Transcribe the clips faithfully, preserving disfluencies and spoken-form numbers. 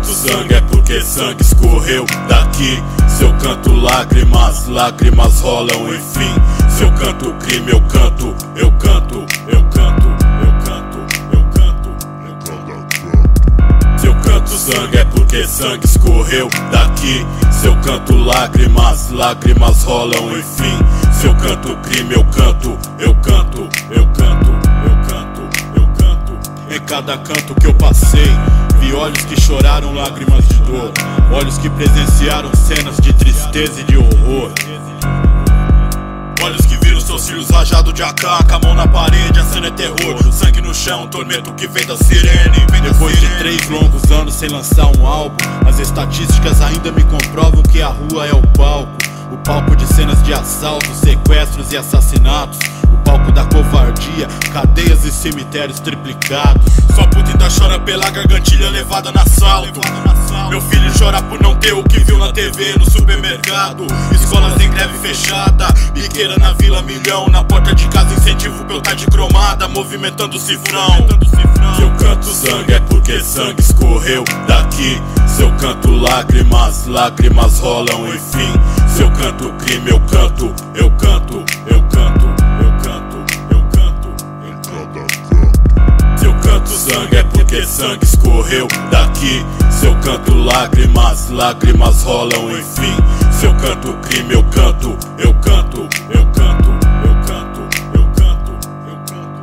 canto sangue é porque sangue escorreu daqui. Se eu canto lágrimas, lágrimas rolam enfim. Se eu canto crime, eu canto, eu canto, eu canto, eu canto, eu canto, eu canto. Se eu canto sangue é porque sangue escorreu daqui. Se eu canto lágrimas, lágrimas rolam enfim. Se eu canto crime, eu canto, eu canto, eu canto, eu canto, eu canto. Em cada canto que eu passei, vi olhos que choraram lágrimas de dor, olhos que presenciaram cenas de tristeza e de horror, olhos que viram seus filhos rajados de A K, com a mão na parede, a cena é terror, sangue no chão, tormento que vem da sirene. Depois de três longos anos sem lançar um álbum, as estatísticas ainda me comprovam que a rua é o palco. O palco de cenas de assaltos, sequestros e assassinatos. O palco da covardia, cadeias e cemitérios triplicados. Sua puta ainda chora pela gargantilha levada no assalto. Meu filho chora por não ter o que viu na T V no supermercado. Escolas em greve fechada, biqueira na Vila Milhão. Na porta de casa incentivo pra eu tá de cromada, movimentando o cifrão. Se eu canto sangue é porque sangue escorreu daqui. Se eu canto lágrimas, lágrimas rolam enfim. Se eu canto crime, eu canto, eu canto, eu canto, eu canto, eu canto, em cada canto. Se eu canto sangue é porque sangue escorreu daqui. Se eu canto lágrimas, lágrimas rolam enfim. Se eu canto crime, eu canto, eu canto, eu canto, eu canto, eu canto, eu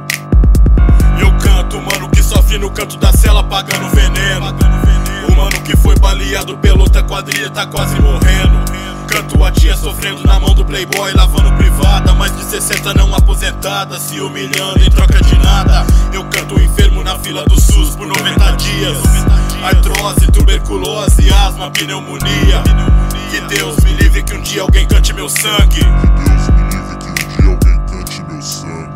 canto. Eu canto, mano, que sofre no canto da cela pagando veneno. O mano que foi baleado pela outra quadrilha tá quase morrendo. Canto a tia sofrendo na mão do playboy, lavando privada, mais de sessenta não aposentada, se humilhando em troca de nada. Eu canto o enfermo na fila do SUS por noventa dias. Artrose, tuberculose, asma, pneumonia. Que Deus me livre que um dia alguém cante meu sangue. Que Deus me livre que um dia alguém cante meu sangue.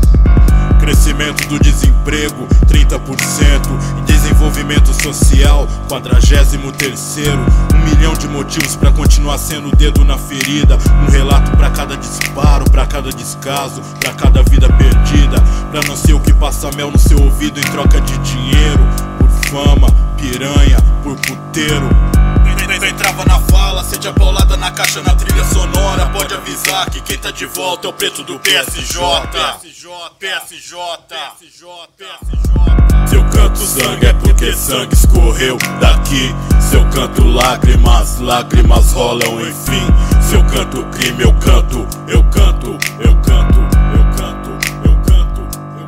Crescimento do desemprego, trinta por cento. Em desenvolvimento social, quadragésimo terceiro. Um milhão de motivos pra continuar sendo o dedo na ferida. Um relato pra cada disparo, pra cada descaso, pra cada vida perdida. Pra não ser o que passa mel no seu ouvido em troca de dinheiro. Por fama, piranha, por puteiro. Entrava na vala, sede apaulada na caixa, na trilha sonora. Pode avisar que quem tá de volta é o preto do P S J. P S J, P S J, P S J, P S J. Se eu canto sangue é porque sangue escorreu daqui. Se eu canto lágrimas, lágrimas rolam enfim. Se eu canto crime, eu canto, eu canto, eu canto, eu canto, eu canto, eu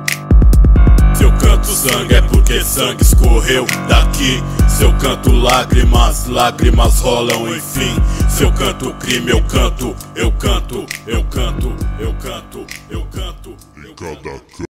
canto. Se eu canto sangue é porque sangue escorreu daqui. Se eu canto lágrimas, lágrimas rolam enfim. Se eu canto crime, eu canto, eu canto, eu canto, eu canto, eu canto, eu canto. Em cada canto.